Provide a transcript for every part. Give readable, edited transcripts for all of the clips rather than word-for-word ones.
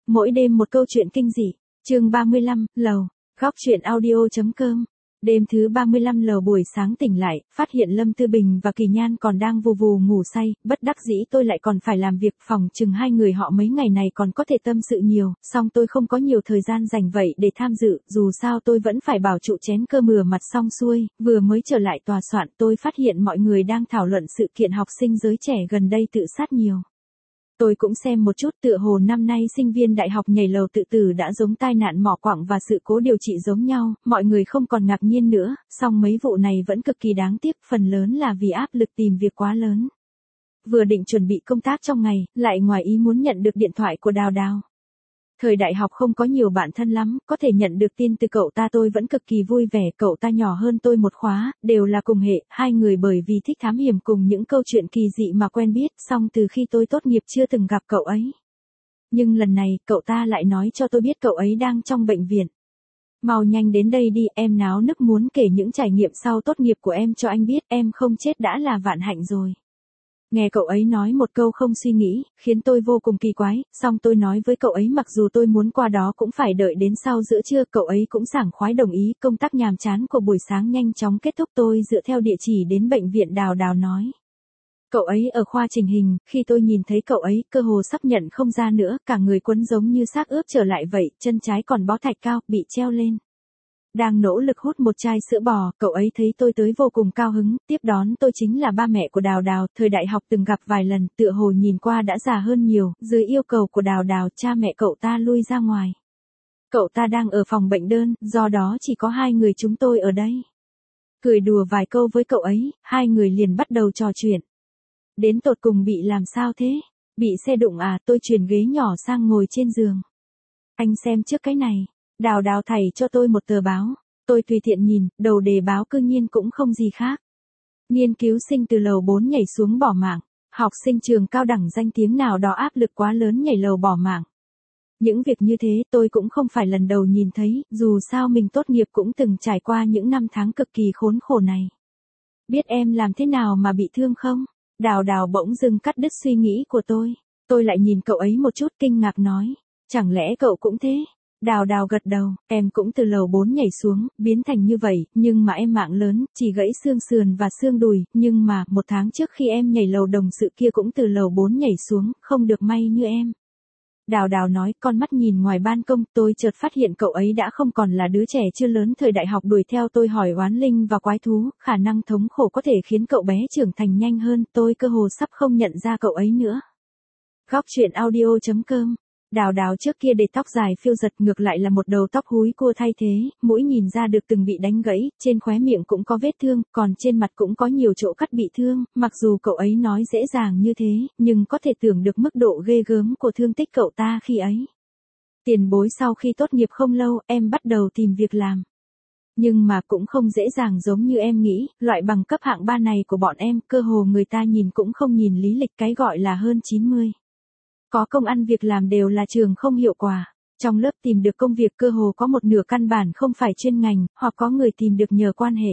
Mỗi đêm một câu chuyện kinh dị. Chương 35, lầu. Góc truyện audio.com. Đêm thứ 35 lầu buổi sáng tỉnh lại, phát hiện Lâm Tư Bình và Kỳ Nhan còn đang vù vù ngủ say, bất đắc dĩ tôi lại còn phải làm việc phòng, chừng hai người họ mấy ngày này còn có thể tâm sự nhiều, song tôi không có nhiều thời gian dành vậy để tham dự, dù sao tôi vẫn phải bảo trụ chén cơm rửa mặt xong xuôi, vừa mới trở lại tòa soạn tôi phát hiện mọi người đang thảo luận sự kiện học sinh giới trẻ gần đây tự sát nhiều. Tôi cũng xem một chút, tựa hồ năm nay sinh viên đại học nhảy lầu tự tử đã giống tai nạn mỏ quặng và sự cố điều trị giống nhau, mọi người không còn ngạc nhiên nữa, song mấy vụ này vẫn cực kỳ đáng tiếc, phần lớn là vì áp lực tìm việc quá lớn. Vừa định chuẩn bị công tác trong ngày, lại ngoài ý muốn nhận được điện thoại của Đào Đào. Thời đại học không có nhiều bạn thân lắm, có thể nhận được tin từ cậu ta tôi vẫn cực kỳ vui vẻ, cậu ta nhỏ hơn tôi một khóa, đều là cùng hệ, hai người bởi vì thích thám hiểm cùng những câu chuyện kỳ dị mà quen biết, song từ khi tôi tốt nghiệp chưa từng gặp cậu ấy. Nhưng lần này, cậu ta lại nói cho tôi biết cậu ấy đang trong bệnh viện. Mau nhanh đến đây đi, em náo nức muốn kể những trải nghiệm sau tốt nghiệp của em cho anh biết, em không chết đã là vạn hạnh rồi. Nghe cậu ấy nói một câu không suy nghĩ, khiến tôi vô cùng kỳ quái, song tôi nói với cậu ấy mặc dù tôi muốn qua đó cũng phải đợi đến sau giữa trưa, cậu ấy cũng sảng khoái đồng ý, công tác nhàm chán của buổi sáng nhanh chóng kết thúc, tôi dựa theo địa chỉ đến bệnh viện. Đào Đào nói. Cậu ấy ở khoa chỉnh hình, khi tôi nhìn thấy cậu ấy, cơ hồ sắp nhận không ra nữa, cả người quấn giống như xác ướp trở lại vậy, chân trái còn bó thạch cao, bị treo lên. Đang nỗ lực hút một chai sữa bò, cậu ấy thấy tôi tới vô cùng cao hứng, tiếp đón tôi chính là ba mẹ của Đào Đào, thời đại học từng gặp vài lần, tựa hồ nhìn qua đã già hơn nhiều, dưới yêu cầu của Đào Đào, cha mẹ cậu ta lui ra ngoài. Cậu ta đang ở phòng bệnh đơn, do đó chỉ có hai người chúng tôi ở đây. Cười đùa vài câu với cậu ấy, hai người liền bắt đầu trò chuyện. Đến tột cùng bị làm sao thế? Bị xe đụng à? Tôi chuyển ghế nhỏ sang ngồi trên giường. Anh xem trước cái này. Đào Đào thảy cho tôi một tờ báo, tôi tùy tiện nhìn, đầu đề báo cư nhiên cũng không gì khác. Nghiên cứu sinh từ lầu 4 nhảy xuống bỏ mạng, học sinh trường cao đẳng danh tiếng nào đó áp lực quá lớn nhảy lầu bỏ mạng. Những việc như thế tôi cũng không phải lần đầu nhìn thấy, dù sao mình tốt nghiệp cũng từng trải qua những năm tháng cực kỳ khốn khổ này. Biết em làm thế nào mà bị thương không? Đào Đào bỗng dưng cắt đứt suy nghĩ của tôi lại nhìn cậu ấy một chút kinh ngạc nói, chẳng lẽ cậu cũng thế? Đào Đào gật đầu, em cũng từ lầu 4 nhảy xuống, biến thành như vậy, nhưng mà em mạng lớn, chỉ gãy xương sườn và xương đùi, nhưng mà, một tháng trước khi em nhảy lầu đồng sự kia cũng từ lầu 4 nhảy xuống, không được may như em. Đào Đào nói, con mắt nhìn ngoài ban công, tôi chợt phát hiện cậu ấy đã không còn là đứa trẻ chưa lớn thời đại học đuổi theo tôi hỏi oán linh và quái thú, khả năng thống khổ có thể khiến cậu bé trưởng thành nhanh hơn, tôi cơ hồ sắp không nhận ra cậu ấy nữa. Góc truyện audio.com. Đào Đào trước kia để tóc dài phiêu giật, ngược lại là một đầu tóc húi cua thay thế, mũi nhìn ra được từng bị đánh gãy, trên khóe miệng cũng có vết thương, còn trên mặt cũng có nhiều chỗ cắt bị thương, mặc dù cậu ấy nói dễ dàng như thế, nhưng có thể tưởng được mức độ ghê gớm của thương tích cậu ta khi ấy. Tiền bối sau khi tốt nghiệp không lâu, em bắt đầu tìm việc làm. Nhưng mà cũng không dễ dàng giống như em nghĩ, loại bằng cấp hạng 3 này của bọn em, cơ hồ người ta nhìn cũng không nhìn lý lịch, cái gọi là hơn 90. Có công ăn việc làm đều là trường không hiệu quả. Trong lớp tìm được công việc cơ hồ có một nửa căn bản không phải chuyên ngành, hoặc có người tìm được nhờ quan hệ.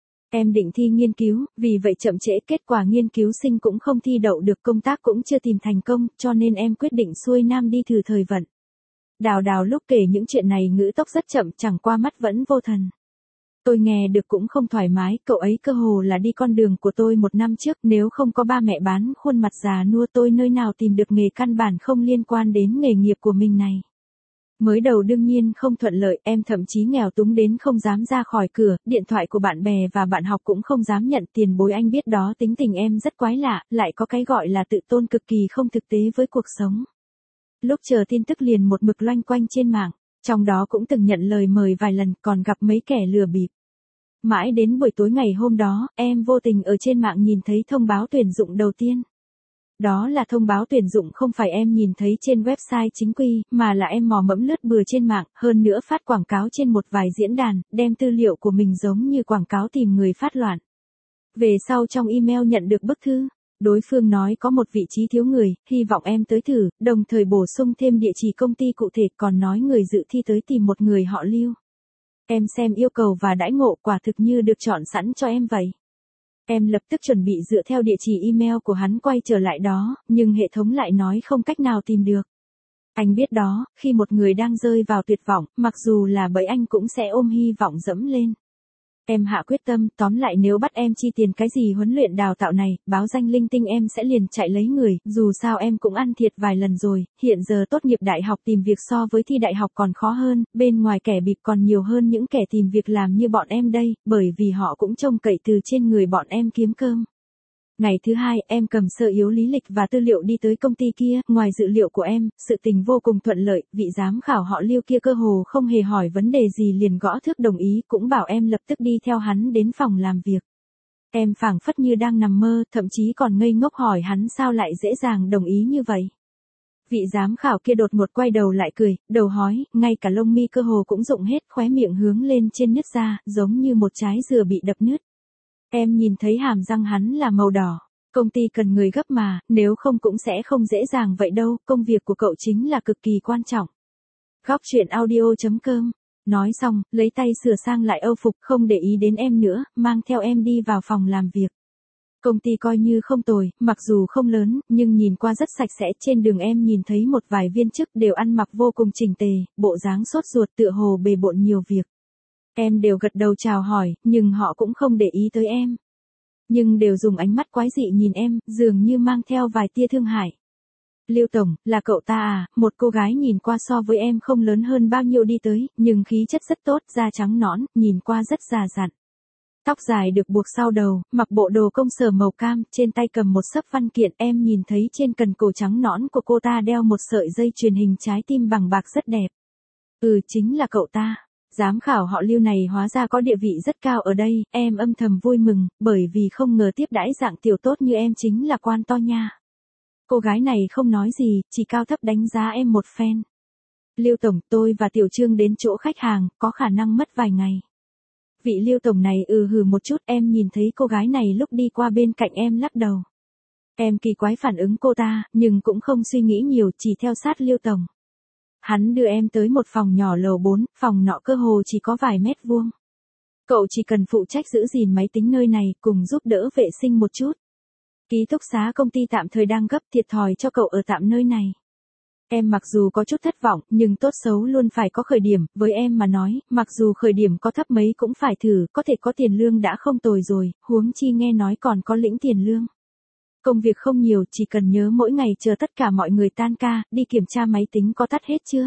Em định thi nghiên cứu, vì vậy chậm trễ, kết quả nghiên cứu sinh cũng không thi đậu được, công tác cũng chưa tìm thành công, cho nên em quyết định xuôi nam đi thử thời vận. Đào Đào lúc kể những chuyện này ngữ tốc rất chậm, chẳng qua mắt vẫn vô thần. Tôi nghe được cũng không thoải mái, cậu ấy cơ hồ là đi con đường của tôi một năm trước, nếu không có ba mẹ bán khuôn mặt già nua tôi nơi nào tìm được nghề căn bản không liên quan đến nghề nghiệp của mình này. Mới đầu đương nhiên không thuận lợi, em thậm chí nghèo túng đến không dám ra khỏi cửa, điện thoại của bạn bè và bạn học cũng không dám nhận. Tiền bối anh biết đó, tính tình em rất quái lạ, lại có cái gọi là tự tôn cực kỳ không thực tế với cuộc sống. Lúc chờ tin tức liền một mực loanh quanh trên mạng, trong đó cũng từng nhận lời mời vài lần, còn gặp mấy kẻ lừa bịp. Mãi đến buổi tối ngày hôm đó, em vô tình ở trên mạng nhìn thấy thông báo tuyển dụng đầu tiên. Đó là thông báo tuyển dụng không phải em nhìn thấy trên website chính quy, mà là em mò mẫm lướt bừa trên mạng, hơn nữa phát quảng cáo trên một vài diễn đàn, đem tư liệu của mình giống như quảng cáo tìm người phát loạn. Về sau trong email nhận được bức thư, đối phương nói có một vị trí thiếu người, hy vọng em tới thử, đồng thời bổ sung thêm địa chỉ công ty cụ thể, còn nói người dự thi tới tìm một người họ Lưu. Em xem yêu cầu và đãi ngộ quả thực như được chọn sẵn cho em vậy. Em lập tức chuẩn bị dựa theo địa chỉ email của hắn quay trở lại đó, nhưng hệ thống lại nói không cách nào tìm được. Anh biết đó, khi một người đang rơi vào tuyệt vọng, mặc dù là bẫy anh cũng sẽ ôm hy vọng dẫm lên. Em hạ quyết tâm, tóm lại nếu bắt em chi tiền cái gì huấn luyện đào tạo này, báo danh linh tinh em sẽ liền chạy lấy người, dù sao em cũng ăn thiệt vài lần rồi, hiện giờ tốt nghiệp đại học tìm việc so với thi đại học còn khó hơn, bên ngoài kẻ bịp còn nhiều hơn những kẻ tìm việc làm như bọn em đây, bởi vì họ cũng trông cậy từ trên người bọn em kiếm cơm. Ngày thứ hai, em cầm sơ yếu lý lịch và tư liệu đi tới công ty kia, ngoài dự liệu của em, sự tình vô cùng thuận lợi, vị giám khảo họ Lưu kia cơ hồ không hề hỏi vấn đề gì liền gõ thước đồng ý, cũng bảo em lập tức đi theo hắn đến phòng làm việc. Em phảng phất như đang nằm mơ, thậm chí còn ngây ngốc hỏi hắn sao lại dễ dàng đồng ý như vậy. Vị giám khảo kia đột ngột quay đầu lại cười, đầu hói, ngay cả lông mi cơ hồ cũng rụng hết, khóe miệng hướng lên trên nứt ra, giống như một trái dừa bị đập nứt. Em nhìn thấy hàm răng hắn là màu đỏ. Công ty cần người gấp mà, nếu không cũng sẽ không dễ dàng vậy đâu, công việc của cậu chính là cực kỳ quan trọng. Góc chuyện audio.com. Nói xong, lấy tay sửa sang lại âu phục, không để ý đến em nữa, mang theo em đi vào phòng làm việc. Công ty coi như không tồi, mặc dù không lớn, nhưng nhìn qua rất sạch sẽ. Trên đường em nhìn thấy một vài viên chức đều ăn mặc vô cùng chỉnh tề, bộ dáng sốt ruột tựa hồ bề bộn nhiều việc. Em đều gật đầu chào hỏi, nhưng họ cũng không để ý tới em. Nhưng đều dùng ánh mắt quái dị nhìn em, dường như mang theo vài tia thương hại. Lưu Tổng, là cậu ta à? Một cô gái nhìn qua so với em không lớn hơn bao nhiêu đi tới, nhưng khí chất rất tốt, da trắng nõn, nhìn qua rất già dặn. Tóc dài được buộc sau đầu, mặc bộ đồ công sở màu cam, trên tay cầm một xấp văn kiện. Em nhìn thấy trên cần cổ trắng nõn của cô ta đeo một sợi dây chuyền hình trái tim bằng bạc rất đẹp. Chính là cậu ta. Giám khảo họ Lưu này hóa ra có địa vị rất cao ở đây, em âm thầm vui mừng, bởi vì không ngờ tiếp đãi dạng tiểu tốt như em chính là quan to nha. Cô gái này không nói gì, chỉ cao thấp đánh giá em một phen. Lưu Tổng, tôi và Tiểu Trương đến chỗ khách hàng, có khả năng mất vài ngày. Vị Lưu Tổng này hừ một chút, em nhìn thấy cô gái này lúc đi qua bên cạnh em lắc đầu. Em kỳ quái phản ứng cô ta, nhưng cũng không suy nghĩ nhiều, chỉ theo sát Lưu Tổng. Hắn đưa em tới một phòng nhỏ lầu 4, phòng nọ cơ hồ chỉ có vài mét vuông. Cậu chỉ cần phụ trách giữ gìn máy tính nơi này, cùng giúp đỡ vệ sinh một chút. Ký túc xá công ty tạm thời đang gấp, thiệt thòi cho cậu ở tạm nơi này. Em mặc dù có chút thất vọng, nhưng tốt xấu luôn phải có khởi điểm, với em mà nói, mặc dù khởi điểm có thấp mấy cũng phải thử, có thể có tiền lương đã không tồi rồi, huống chi nghe nói còn có lĩnh tiền lương. Công việc không nhiều, chỉ cần nhớ mỗi ngày chờ tất cả mọi người tan ca, đi kiểm tra máy tính có tắt hết chưa.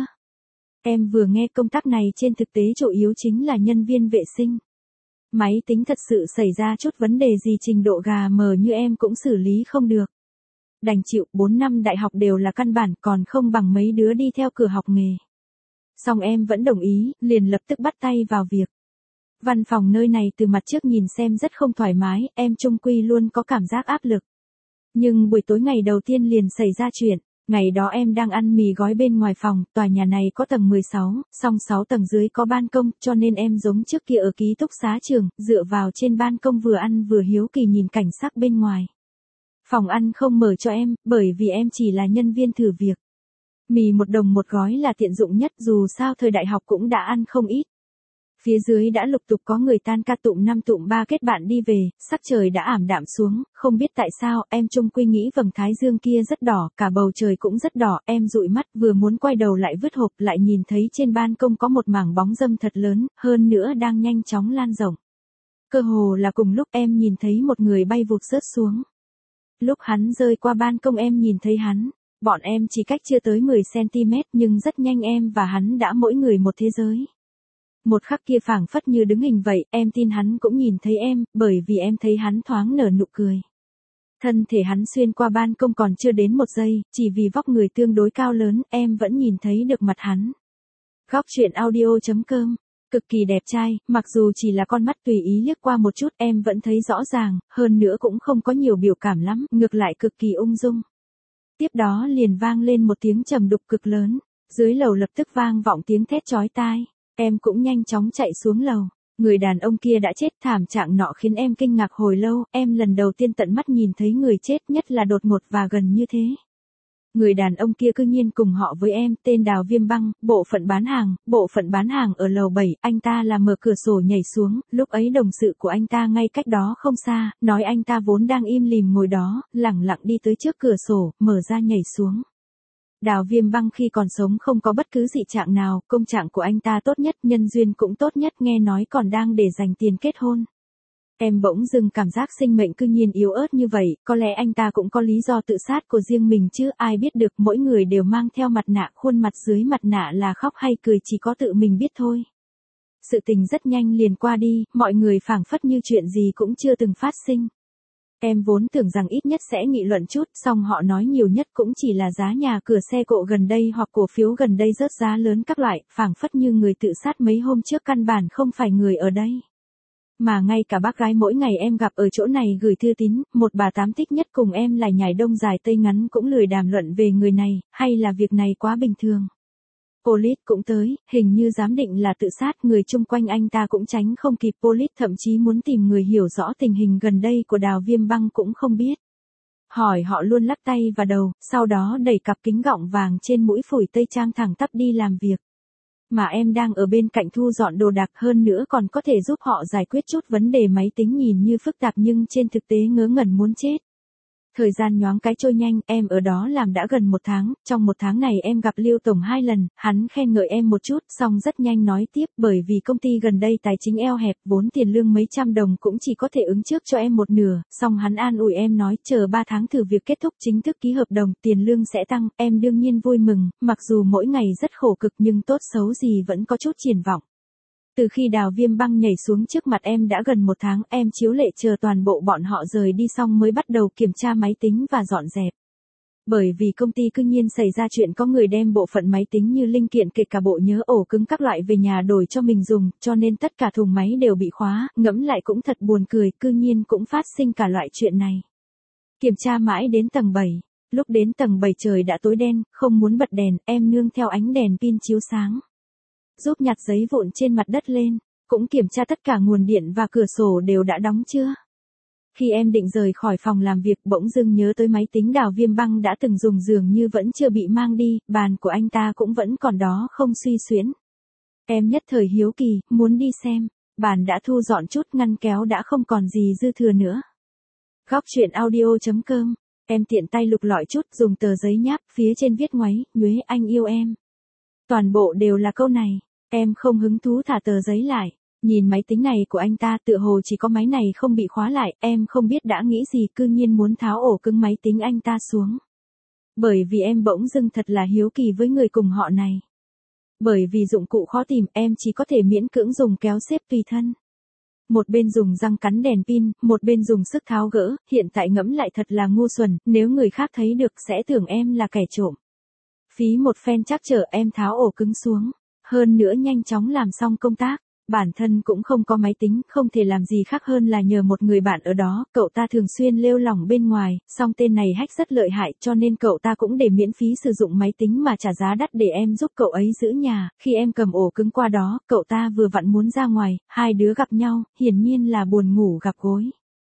Em vừa nghe công tác này trên thực tế chủ yếu chính là nhân viên vệ sinh. Máy tính thật sự xảy ra chút vấn đề gì trình độ gà mờ như em cũng xử lý không được. Đành chịu, 4 năm đại học đều là căn bản, còn không bằng mấy đứa đi theo cửa học nghề. Xong em vẫn đồng ý, liền lập tức bắt tay vào việc. Văn phòng nơi này từ mặt trước nhìn xem rất không thoải mái, em chung quy luôn có cảm giác áp lực. Nhưng buổi tối ngày đầu tiên liền xảy ra chuyện. Ngày đó em đang ăn mì gói bên ngoài phòng, tòa nhà này có tầng 16, song 6 tầng dưới có ban công, cho nên em giống trước kia ở ký túc xá trường, dựa vào trên ban công vừa ăn vừa hiếu kỳ nhìn cảnh sắc bên ngoài. Phòng ăn không mở cho em, bởi vì em chỉ là nhân viên thử việc. Mì 1 đồng một gói là tiện dụng nhất, dù sao thời đại học cũng đã ăn không ít. Phía dưới đã lục tục có người tan ca, tụm 5 tụm 3 kết bạn đi về, sắc trời đã ảm đạm xuống, không biết tại sao, em chung quy nghĩ vầng thái dương kia rất đỏ, cả bầu trời cũng rất đỏ, em dụi mắt vừa muốn quay đầu lại vứt hộp, lại nhìn thấy trên ban công có một mảng bóng râm thật lớn, hơn nữa đang nhanh chóng lan rộng. Cơ hồ là cùng lúc em nhìn thấy một người bay vụt rớt xuống. Lúc hắn rơi qua ban công em nhìn thấy hắn, bọn em chỉ cách chưa tới 10cm nhưng rất nhanh em và hắn đã mỗi người một thế giới. Một khắc kia phảng phất như đứng hình vậy, em tin hắn cũng nhìn thấy em, bởi vì em thấy hắn thoáng nở nụ cười. Thân thể hắn xuyên qua ban công còn chưa đến 1 giây, chỉ vì vóc người tương đối cao lớn, em vẫn nhìn thấy được mặt hắn. Góc chuyện audio.com. Cực kỳ đẹp trai, mặc dù chỉ là con mắt tùy ý liếc qua một chút em vẫn thấy rõ ràng, hơn nữa cũng không có nhiều biểu cảm lắm, ngược lại cực kỳ ung dung. Tiếp đó liền vang lên một tiếng trầm đục cực lớn, dưới lầu lập tức vang vọng tiếng thét chói tai. Em cũng nhanh chóng chạy xuống lầu. Người đàn ông kia đã chết, thảm trạng nọ khiến em kinh ngạc hồi lâu, em lần đầu tiên tận mắt nhìn thấy người chết, nhất là đột ngột và gần như thế. Người đàn ông kia cư nhiên cùng họ với em, tên Đào Viêm Băng, bộ phận bán hàng ở lầu 7, anh ta là mở cửa sổ nhảy xuống, lúc ấy đồng sự của anh ta ngay cách đó không xa, nói anh ta vốn đang im lìm ngồi đó, lẳng lặng đi tới trước cửa sổ, mở ra nhảy xuống. Đào Viêm Băng khi còn sống không có bất cứ dị trạng nào, công trạng của anh ta tốt nhất, nhân duyên cũng tốt nhất, nghe nói còn đang để dành tiền kết hôn. Em bỗng dưng cảm giác sinh mệnh cư nhiên yếu ớt như vậy, có lẽ anh ta cũng có lý do tự sát của riêng mình chứ, ai biết được, mỗi người đều mang theo mặt nạ, khuôn mặt dưới mặt nạ là khóc hay cười chỉ có tự mình biết thôi. Sự tình rất nhanh liền qua đi, mọi người phảng phất như chuyện gì cũng chưa từng phát sinh. Em vốn tưởng rằng ít nhất sẽ nghị luận chút, song họ nói nhiều nhất cũng chỉ là giá nhà cửa xe cộ gần đây hoặc cổ phiếu gần đây rớt giá lớn các loại, phảng phất như người tự sát mấy hôm trước căn bản không phải người ở đây. Mà ngay cả bác gái mỗi ngày em gặp ở chỗ này gửi thư tín, một bà tám thích nhất cùng em là nhảy đông dài tây ngắn cũng lười đàm luận về người này, hay là việc này quá bình thường. Police cũng tới, hình như giám định là tự sát, người chung quanh anh ta cũng tránh không kịp, Police thậm chí muốn tìm người hiểu rõ tình hình gần đây của Đào Viêm Băng cũng không biết. Hỏi họ luôn lắc tay và đầu, sau đó đẩy cặp kính gọng vàng trên mũi phủi tây trang thẳng tắp đi làm việc. Mà em đang ở bên cạnh thu dọn đồ đạc, hơn nữa còn có thể giúp họ giải quyết chút vấn đề máy tính nhìn như phức tạp nhưng trên thực tế ngớ ngẩn muốn chết. Thời gian nhoáng cái trôi nhanh, em ở đó làm đã gần 1 tháng, trong 1 tháng này em gặp Lưu Tổng 2 lần, hắn khen ngợi em một chút, xong rất nhanh nói tiếp, bởi vì công ty gần đây tài chính eo hẹp, vốn tiền lương mấy trăm đồng cũng chỉ có thể ứng trước cho em một nửa, xong hắn an ủi em nói, chờ 3 tháng thử việc kết thúc chính thức ký hợp đồng, tiền lương sẽ tăng, em đương nhiên vui mừng, mặc dù mỗi ngày rất khổ cực nhưng tốt xấu gì vẫn có chút triển vọng. Từ khi Đào Viêm Băng nhảy xuống trước mặt em đã gần 1 tháng, em chiếu lệ chờ toàn bộ bọn họ rời đi xong mới bắt đầu kiểm tra máy tính và dọn dẹp. Bởi vì công ty cư nhiên xảy ra chuyện có người đem bộ phận máy tính như linh kiện kể cả bộ nhớ ổ cứng các loại về nhà đổi cho mình dùng, cho nên tất cả thùng máy đều bị khóa, ngẫm lại cũng thật buồn cười, cư nhiên cũng phát sinh cả loại chuyện này. Kiểm tra mãi đến tầng 7, lúc đến tầng 7 trời đã tối đen, không muốn bật đèn, em nương theo ánh đèn pin chiếu sáng. Giúp nhặt giấy vụn trên mặt đất lên, cũng kiểm tra tất cả nguồn điện và cửa sổ đều đã đóng chưa. Khi em định rời khỏi phòng làm việc bỗng dưng nhớ tới máy tính Đào Viêm Băng đã từng dùng dường như vẫn chưa bị mang đi, bàn của anh ta cũng vẫn còn đó không suy xuyễn. Em nhất thời hiếu kỳ, muốn đi xem, bàn đã thu dọn chút, ngăn kéo đã không còn gì dư thừa nữa. Góc truyện audio.com, em tiện tay lục lọi chút, dùng tờ giấy nháp, phía trên viết ngoáy, Nhuế anh yêu em. Toàn bộ đều là câu này, em không hứng thú thả tờ giấy lại, nhìn máy tính này của anh ta tựa hồ chỉ có máy này không bị khóa lại, em không biết đã nghĩ gì cư nhiên muốn tháo ổ cứng máy tính anh ta xuống. Bởi vì em bỗng dưng thật là hiếu kỳ với người cùng họ này. Bởi vì dụng cụ khó tìm em chỉ có thể miễn cưỡng dùng kéo xếp tùy thân. Một bên dùng răng cắn đèn pin, một bên dùng sức tháo gỡ, hiện tại ngẫm lại thật là ngu xuẩn, nếu người khác thấy được sẽ tưởng em là kẻ trộm. Phí một phen trắc trở em tháo ổ cứng xuống, hơn nữa nhanh chóng làm xong công tác, bản thân cũng không có máy tính, không thể làm gì khác hơn là nhờ một người bạn ở đó, cậu ta thường xuyên lêu lỏng bên ngoài, song tên này hack rất lợi hại cho nên cậu ta cũng để miễn phí sử dụng máy tính mà trả giá đắt để em giúp cậu ấy giữ nhà, khi em cầm ổ cứng qua đó, cậu ta vừa vặn muốn ra ngoài, hai đứa gặp nhau, hiển nhiên là buồn ngủ gặp gối.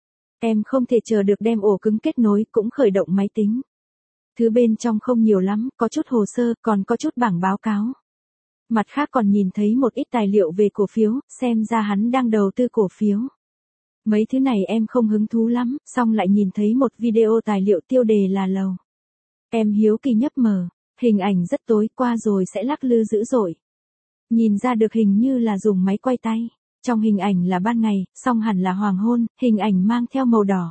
Em không thể chờ được đem ổ cứng kết nối, cũng khởi động máy tính. Thứ bên trong không nhiều lắm, có chút hồ sơ, còn có chút bảng báo cáo. Mặt khác còn nhìn thấy một ít tài liệu về cổ phiếu, xem ra hắn đang đầu tư cổ phiếu. Mấy thứ này em không hứng thú lắm, xong lại nhìn thấy một video tài liệu tiêu đề là lầu. Em hiếu kỳ nhấp mở, hình ảnh rất tối qua rồi sẽ lắc lư dữ dội. Nhìn ra được hình như là dùng máy quay tay. Trong hình ảnh là ban ngày, song hẳn là hoàng hôn, hình ảnh mang theo màu đỏ.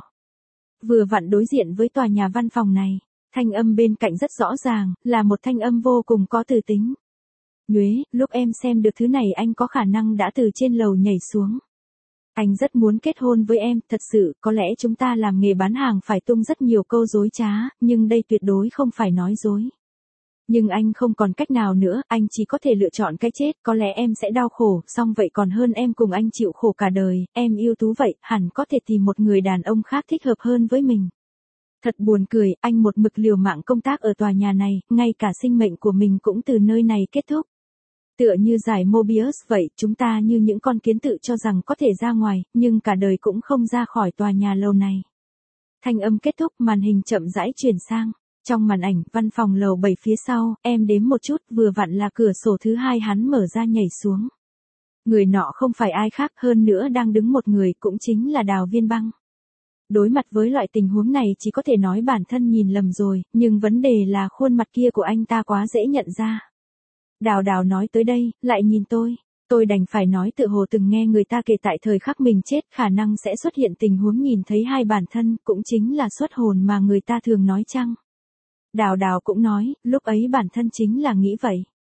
Vừa vặn đối diện với tòa nhà văn phòng này. Thanh âm bên cạnh rất rõ ràng, là một thanh âm vô cùng có từ tính. Nhuế, lúc em xem được thứ này anh có khả năng đã từ trên lầu nhảy xuống. Anh rất muốn kết hôn với em, thật sự, có lẽ chúng ta làm nghề bán hàng phải tung rất nhiều câu dối trá, nhưng đây tuyệt đối không phải nói dối. Nhưng anh không còn cách nào nữa, anh chỉ có thể lựa chọn cái chết, có lẽ em sẽ đau khổ, song vậy còn hơn em cùng anh chịu khổ cả đời, em ưu tú vậy, hẳn có thể tìm một người đàn ông khác thích hợp hơn với mình. Thật buồn cười, anh một mực liều mạng công tác ở tòa nhà này, ngay cả sinh mệnh của mình cũng từ nơi này kết thúc. Tựa như giải Mobius vậy, chúng ta như những con kiến tự cho rằng có thể ra ngoài, nhưng cả đời cũng không ra khỏi tòa nhà lâu này. Thanh âm kết thúc, màn hình chậm rãi chuyển sang. Trong màn ảnh, văn phòng lầu 7 phía sau, em đếm một chút, vừa vặn là cửa sổ thứ hai hắn mở ra nhảy xuống. Người nọ không phải ai khác hơn nữa đang đứng một người cũng chính là Đào Viêm Băng. đối mặt với loại tình huống này chỉ có thể nói bản thân nhìn lầm rồi, nhưng vấn đề là khuôn mặt kia của anh ta quá dễ nhận ra. Đào Đào nói tới đây, lại nhìn tôi đành phải nói tự hồ từng nghe người ta kể tại thời khắc mình chết khả năng sẽ xuất hiện tình huống nhìn thấy hai bản thân, cũng chính là xuất hồn mà người ta thường nói chăng. Đào Đào cũng nói, lúc ấy bản thân chính là nghĩ vậy.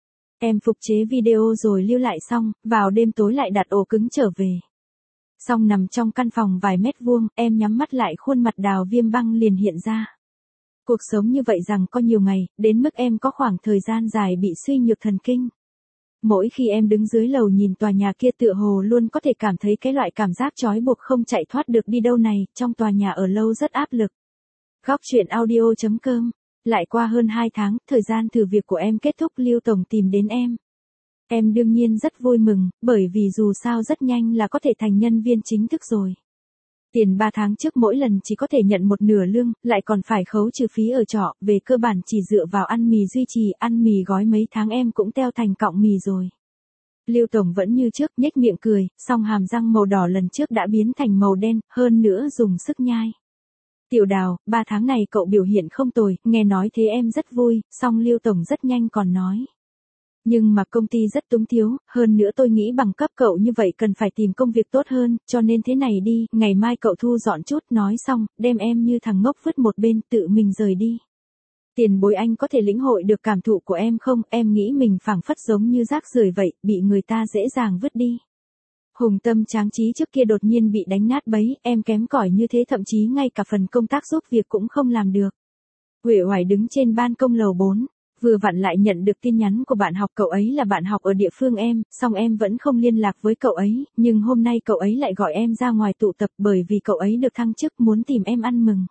Em phục chế video rồi lưu lại xong, vào đêm tối lại đặt ổ cứng trở về. Xong nằm trong căn phòng vài mét vuông, em nhắm mắt lại khuôn mặt Đào Viêm Băng liền hiện ra. Cuộc sống như vậy rằng có nhiều ngày, đến mức em có khoảng thời gian dài bị suy nhược thần kinh. Mỗi khi em đứng dưới lầu nhìn tòa nhà kia tựa hồ luôn có thể cảm thấy cái loại cảm giác trói buộc không chạy thoát được đi đâu này, trong tòa nhà ở lâu rất áp lực. Góc truyện audio.com. Lại qua hơn 2 tháng, thời gian thử việc của em kết thúc, Lưu Tổng tìm đến em. Em đương nhiên rất vui mừng, bởi vì dù sao rất nhanh là có thể thành nhân viên chính thức rồi. Tiền 3 tháng trước mỗi lần chỉ có thể nhận một nửa lương, lại còn phải khấu trừ phí ở trọ, về cơ bản chỉ dựa vào ăn mì duy trì, ăn mì gói mấy tháng em cũng teo thành cọng mì rồi. Lưu Tổng vẫn như trước, nhếch miệng cười, song hàm răng màu đỏ lần trước đã biến thành màu đen, hơn nữa dùng sức nhai. Tiểu Đào, 3 tháng này cậu biểu hiện không tồi, nghe nói thế em rất vui, song Lưu Tổng rất nhanh còn nói. Nhưng mà công ty rất túng thiếu, hơn nữa tôi nghĩ bằng cấp cậu như vậy cần phải tìm công việc tốt hơn, cho nên thế này đi, ngày mai cậu thu dọn chút, nói xong, đem em như thằng ngốc vứt một bên, tự mình rời đi. Tiền bối anh có thể lĩnh hội được cảm thụ của em không, em nghĩ mình phảng phất giống như rác rưởi vậy, bị người ta dễ dàng vứt đi. Hùng tâm tráng trí trước kia đột nhiên bị đánh nát bấy, em kém cỏi như thế thậm chí ngay cả phần công tác giúp việc cũng không làm được. Uể oải đứng trên ban công lầu 4. Vừa vặn lại nhận được tin nhắn của bạn học, cậu ấy là bạn học ở địa phương em, song em vẫn không liên lạc với cậu ấy, nhưng hôm nay cậu ấy lại gọi em ra ngoài tụ tập bởi vì cậu ấy được thăng chức muốn tìm em ăn mừng.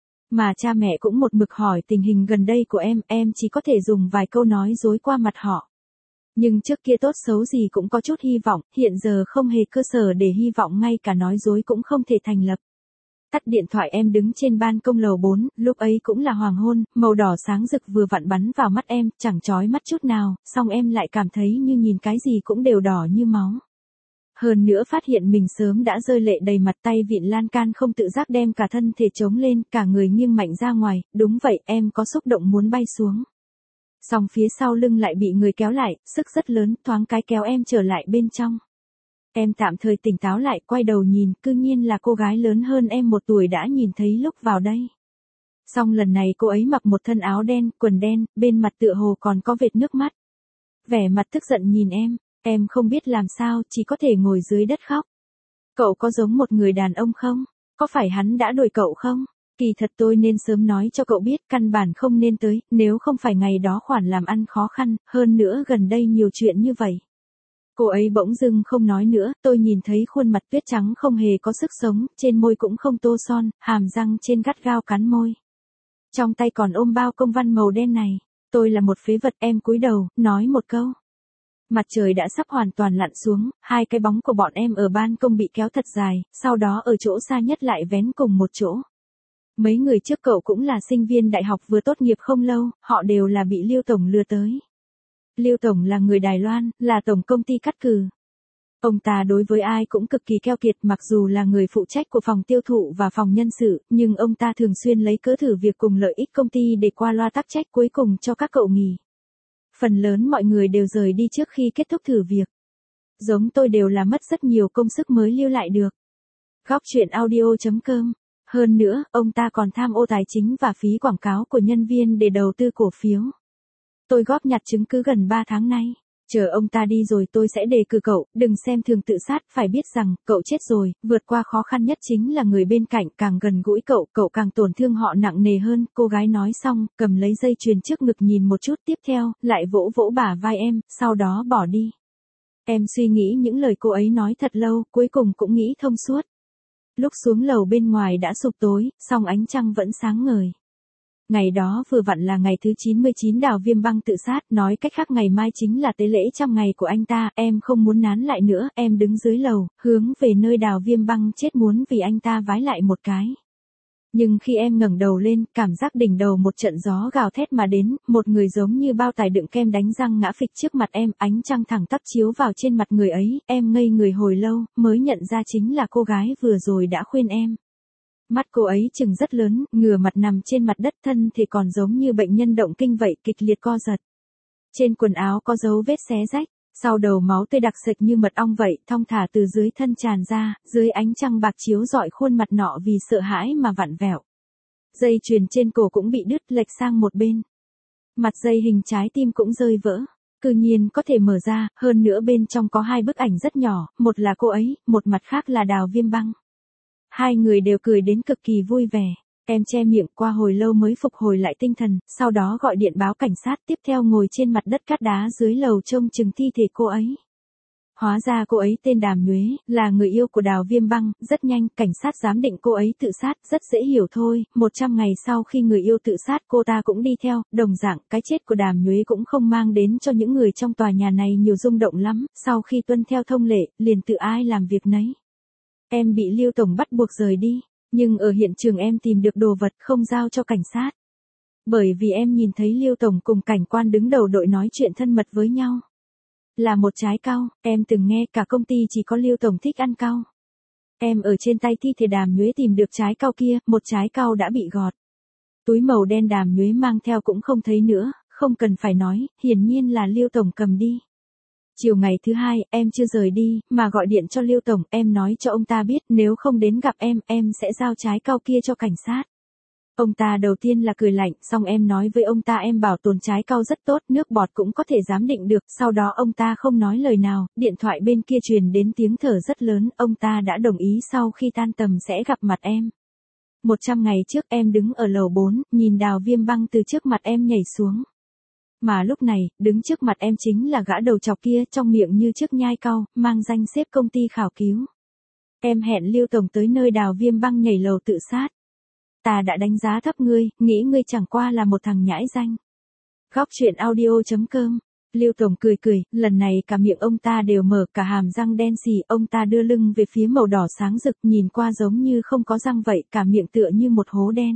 Mà cha mẹ cũng một mực hỏi tình hình gần đây của em chỉ có thể dùng vài câu nói dối qua mặt họ. Nhưng trước kia tốt xấu gì cũng có chút hy vọng, hiện giờ không hề cơ sở để hy vọng, ngay cả nói dối cũng không thể thành lập. Tắt điện thoại em đứng trên ban công lầu 4, lúc ấy cũng là hoàng hôn, màu đỏ sáng rực vừa vặn bắn vào mắt em, chẳng chói mắt chút nào, song em lại cảm thấy như nhìn cái gì cũng đều đỏ như máu. Hơn nữa phát hiện mình sớm đã rơi lệ đầy mặt, tay vịn lan can không tự giác đem cả thân thể trống lên, cả người nghiêng mạnh ra ngoài, đúng vậy, em có xúc động muốn bay xuống. Song phía sau lưng lại bị người kéo lại, sức rất lớn, thoáng cái kéo em trở lại bên trong. Em tạm thời tỉnh táo lại, quay đầu nhìn, cư nhiên là cô gái lớn hơn em 1 tuổi đã nhìn thấy lúc vào đây. Song lần này cô ấy mặc một thân áo đen, quần đen, bên mặt tựa hồ còn có vệt nước mắt. Vẻ mặt tức giận nhìn em không biết làm sao, chỉ có thể ngồi dưới đất khóc. Cậu có giống một người đàn ông không? Có phải hắn đã đuổi cậu không? Kỳ thật tôi nên sớm nói cho cậu biết, căn bản không nên tới, nếu không phải ngày đó khoản làm ăn khó khăn, hơn nữa gần đây nhiều chuyện như vậy. Cô ấy bỗng dưng không nói nữa, tôi nhìn thấy khuôn mặt tuyết trắng không hề có sức sống, trên môi cũng không tô son, hàm răng trên gắt gao cắn môi. Trong tay còn ôm bao công văn màu đen này, tôi là một phế vật, em cúi đầu, nói một câu. Mặt trời đã sắp hoàn toàn lặn xuống, hai cái bóng của bọn em ở ban công bị kéo thật dài, sau đó ở chỗ xa nhất lại vén cùng một chỗ. Mấy người trước cậu cũng là sinh viên đại học vừa tốt nghiệp không lâu, họ đều là bị Lưu Tổng lừa tới. Lưu Tổng là người Đài Loan, là tổng công ty cắt cử. Ông ta đối với ai cũng cực kỳ keo kiệt, mặc dù là người phụ trách của phòng tiêu thụ và phòng nhân sự, nhưng ông ta thường xuyên lấy cớ thử việc cùng lợi ích công ty để qua loa tắc trách, cuối cùng cho các cậu nghỉ. Phần lớn mọi người đều rời đi trước khi kết thúc thử việc. Giống tôi đều là mất rất nhiều công sức mới lưu lại được. Góc truyện audio.com. Hơn nữa, ông ta còn tham ô tài chính và phí quảng cáo của nhân viên để đầu tư cổ phiếu. Tôi góp nhặt chứng cứ gần 3 tháng nay. Chờ ông ta đi rồi tôi sẽ đề cử cậu, đừng xem thường tự sát, phải biết rằng, cậu chết rồi, vượt qua khó khăn nhất chính là người bên cạnh, càng gần gũi cậu, cậu càng tổn thương họ nặng nề hơn. Cô gái nói xong, cầm lấy dây chuyền trước ngực nhìn một chút, tiếp theo, lại vỗ vỗ bả vai em, sau đó bỏ đi. Em suy nghĩ những lời cô ấy nói thật lâu, cuối cùng cũng nghĩ thông suốt. Lúc xuống lầu bên ngoài đã sụp tối, song ánh trăng vẫn sáng ngời. Ngày đó vừa vặn là ngày thứ 99 Đào Viêm Băng tự sát, nói cách khác ngày mai chính là tế lễ trăm ngày của anh ta, em không muốn nán lại nữa, em đứng dưới lầu, hướng về nơi Đào Viêm Băng chết muốn vì anh ta vái lại một cái. Nhưng khi em ngẩng đầu lên, cảm giác đỉnh đầu một trận gió gào thét mà đến, một người giống như bao tải đựng kem đánh răng ngã phịch trước mặt em, ánh trăng thẳng tắp chiếu vào trên mặt người ấy, em ngây người hồi lâu, mới nhận ra chính là cô gái vừa rồi đã khuyên em. Mắt cô ấy chừng rất lớn, ngửa mặt nằm trên mặt đất, thân thì còn giống như bệnh nhân động kinh vậy, kịch liệt co giật. Trên quần áo có dấu vết xé rách, sau đầu máu tươi đặc sệt như mật ong vậy, thong thả từ dưới thân tràn ra, dưới ánh trăng bạc chiếu rọi khuôn mặt nọ vì sợ hãi mà vặn vẹo. Dây chuyền trên cổ cũng bị đứt lệch sang một bên. Mặt dây hình trái tim cũng rơi vỡ. Cư nhiên có thể mở ra, hơn nữa bên trong có 2 bức ảnh rất nhỏ, một là cô ấy, một mặt khác là Đào Viêm Băng. Hai người đều cười đến cực kỳ vui vẻ. Em che miệng, qua hồi lâu mới phục hồi lại tinh thần, sau đó gọi điện báo cảnh sát, tiếp theo ngồi trên mặt đất cát đá dưới lầu trông chừng thi thể cô ấy. Hóa ra cô ấy tên Đàm Nhuế, là người yêu của Đào Viêm Băng, rất nhanh, cảnh sát giám định cô ấy tự sát, rất dễ hiểu thôi, 100 ngày sau khi người yêu tự sát cô ta cũng đi theo, đồng dạng, cái chết của Đàm Nhuế cũng không mang đến cho những người trong tòa nhà này nhiều rung động lắm, sau khi tuân theo thông lệ, liền tự ai làm việc nấy. Em bị Lưu Tổng bắt buộc rời đi, nhưng ở hiện trường em tìm được đồ vật không giao cho cảnh sát. Bởi vì em nhìn thấy Lưu Tổng cùng cảnh quan đứng đầu đội nói chuyện thân mật với nhau. Là một trái cau, em từng nghe cả công ty chỉ có Lưu Tổng thích ăn cau. Em ở trên tay thi thể Đàm Nhuế tìm được trái cau kia, một trái cau đã bị gọt. Túi màu đen Đàm Nhuế mang theo cũng không thấy nữa, không cần phải nói, hiển nhiên là Lưu Tổng cầm đi. Chiều ngày thứ 2, em chưa rời đi, mà gọi điện cho Lưu Tổng, em nói cho ông ta biết nếu không đến gặp em sẽ giao trái cau kia cho cảnh sát. Ông ta đầu tiên là cười lạnh, xong em nói với ông ta em bảo tồn trái cau rất tốt, nước bọt cũng có thể giám định được, sau đó ông ta không nói lời nào, điện thoại bên kia truyền đến tiếng thở rất lớn, ông ta đã đồng ý sau khi tan tầm sẽ gặp mặt em. 100 ngày trước em đứng ở lầu 4, nhìn Đào Viêm Băng từ trước mặt em nhảy xuống. Mà lúc này, đứng trước mặt em chính là gã đầu chọc kia, trong miệng như chiếc nhai cau, mang danh xếp công ty khảo cứu. Em hẹn Lưu Tổng tới nơi Đào Viêm Băng nhảy lầu tự sát. Ta đã đánh giá thấp ngươi, nghĩ ngươi chẳng qua là một thằng nhãi danh. Góc truyện audio.com. Lưu Tổng cười cười, lần này cả miệng ông ta đều mở, cả hàm răng đen xì, ông ta đưa lưng về phía màu đỏ sáng rực, nhìn qua giống như không có răng vậy, cả miệng tựa như một hố đen.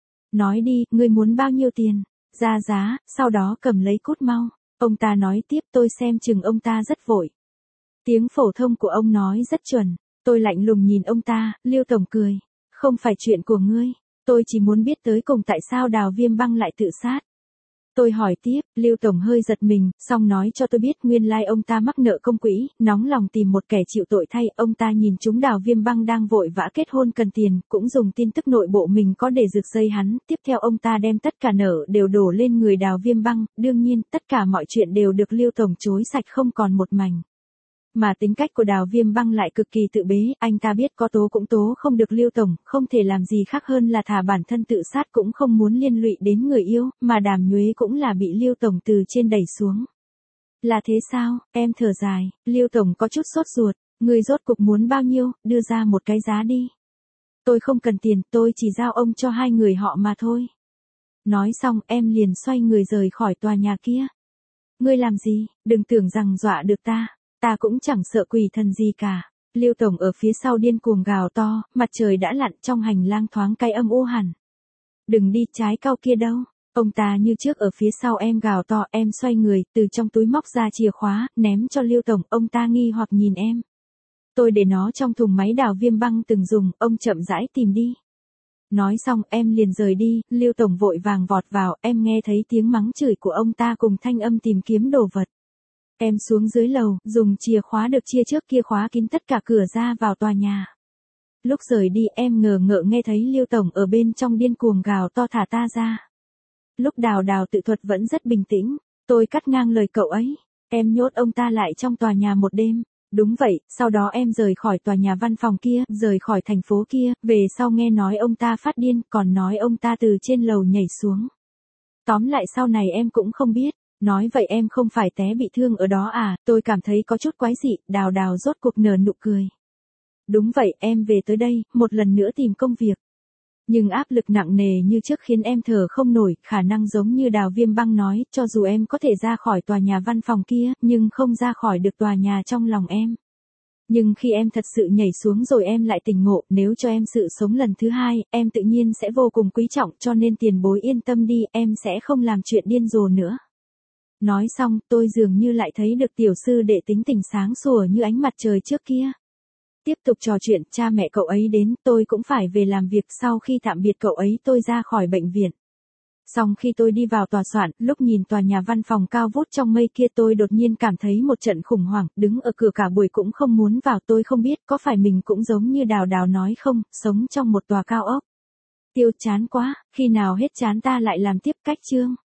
Nói đi, ngươi muốn bao nhiêu tiền? Ra giá, sau đó cầm lấy cút mau. Ông ta nói tiếp, tôi xem chừng ông ta rất vội. Tiếng phổ thông của ông nói rất chuẩn. Tôi lạnh lùng nhìn ông ta, Lưu Tổng cười. Không phải chuyện của ngươi. Tôi chỉ muốn biết tới cùng tại sao Đào Viêm Băng lại tự sát. Tôi hỏi tiếp, Lưu Tổng hơi giật mình, xong nói cho tôi biết nguyên lai ông ta mắc nợ công quỹ, nóng lòng tìm một kẻ chịu tội thay, ông ta nhìn chúng Đào Viêm Băng đang vội vã kết hôn cần tiền, cũng dùng tin tức nội bộ mình có để rực dây hắn, tiếp theo ông ta đem tất cả nợ đều đổ lên người Đào Viêm Băng, đương nhiên, tất cả mọi chuyện đều được Lưu Tổng chối sạch không còn một mảnh. Mà tính cách của Đào Viêm Băng lại cực kỳ tự bế, anh ta biết có tố cũng tố không được Lưu Tổng, không thể làm gì khác hơn là thả bản thân tự sát, cũng không muốn liên lụy đến người yêu, mà Đàm Nhuế cũng là bị Lưu Tổng từ trên đẩy xuống. Là thế sao? Em thở dài, Lưu Tổng có chút sốt ruột, người rốt cục muốn bao nhiêu, đưa ra một cái giá đi. Tôi không cần tiền, tôi chỉ giao ông cho hai người họ mà thôi. Nói xong em liền xoay người rời khỏi tòa nhà kia. Ngươi làm gì, đừng tưởng rằng dọa được ta. Ta cũng chẳng sợ quỷ thần gì cả. Lưu Tổng ở phía sau điên cuồng gào to, mặt trời đã lặn, trong hành lang thoáng cái âm u hẳn. Đừng đi, trái cau kia đâu. Ông ta như trước ở phía sau em gào to, em xoay người, từ trong túi móc ra chìa khóa, ném cho Lưu Tổng, ông ta nghi hoặc nhìn em. Tôi để nó trong thùng máy Đào Viêm Băng từng dùng, ông chậm rãi tìm đi. Nói xong em liền rời đi, Lưu Tổng vội vàng vọt vào, em nghe thấy tiếng mắng chửi của ông ta cùng thanh âm tìm kiếm đồ vật. Em xuống dưới lầu, dùng chìa khóa được chia trước kia khóa kín tất cả cửa ra vào tòa nhà. Lúc rời đi em ngờ ngợ nghe thấy Lưu Tổng ở bên trong điên cuồng gào to thả ta ra. Lúc Đào tự thuật vẫn rất bình tĩnh, tôi cắt ngang lời cậu ấy. Em nhốt ông ta lại trong tòa nhà một đêm. Đúng vậy, sau đó em rời khỏi tòa nhà văn phòng kia, rời khỏi thành phố kia, về sau nghe nói ông ta phát điên, còn nói ông ta từ trên lầu nhảy xuống. Tóm lại sau này em cũng không biết. Nói vậy em không phải té bị thương ở đó à, tôi cảm thấy có chút quái dị, Đào rốt cuộc nở nụ cười. Đúng vậy, em về tới đây, một lần nữa tìm công việc. Nhưng áp lực nặng nề như trước khiến em thở không nổi, khả năng giống như Đào Viêm Băng nói, cho dù em có thể ra khỏi tòa nhà văn phòng kia, nhưng không ra khỏi được tòa nhà trong lòng em. Nhưng khi em thật sự nhảy xuống rồi em lại tỉnh ngộ, nếu cho em sự sống lần thứ hai, em tự nhiên sẽ vô cùng quý trọng, cho nên tiền bối yên tâm đi, em sẽ không làm chuyện điên rồ nữa. Nói xong, tôi dường như lại thấy được tiểu sư đệ tính tình sáng sủa như ánh mặt trời trước kia. Tiếp tục trò chuyện, cha mẹ cậu ấy đến, tôi cũng phải về làm việc. Sau khi tạm biệt cậu ấy tôi ra khỏi bệnh viện. Xong khi tôi đi vào tòa soạn, lúc nhìn tòa nhà văn phòng cao vút trong mây kia tôi đột nhiên cảm thấy một trận khủng hoảng, đứng ở cửa cả buổi cũng không muốn vào. Tôi không biết có phải mình cũng giống như Đào Đào nói không, sống trong một tòa cao ốc. Tiêu chán quá, khi nào hết chán ta lại làm tiếp. Cách chương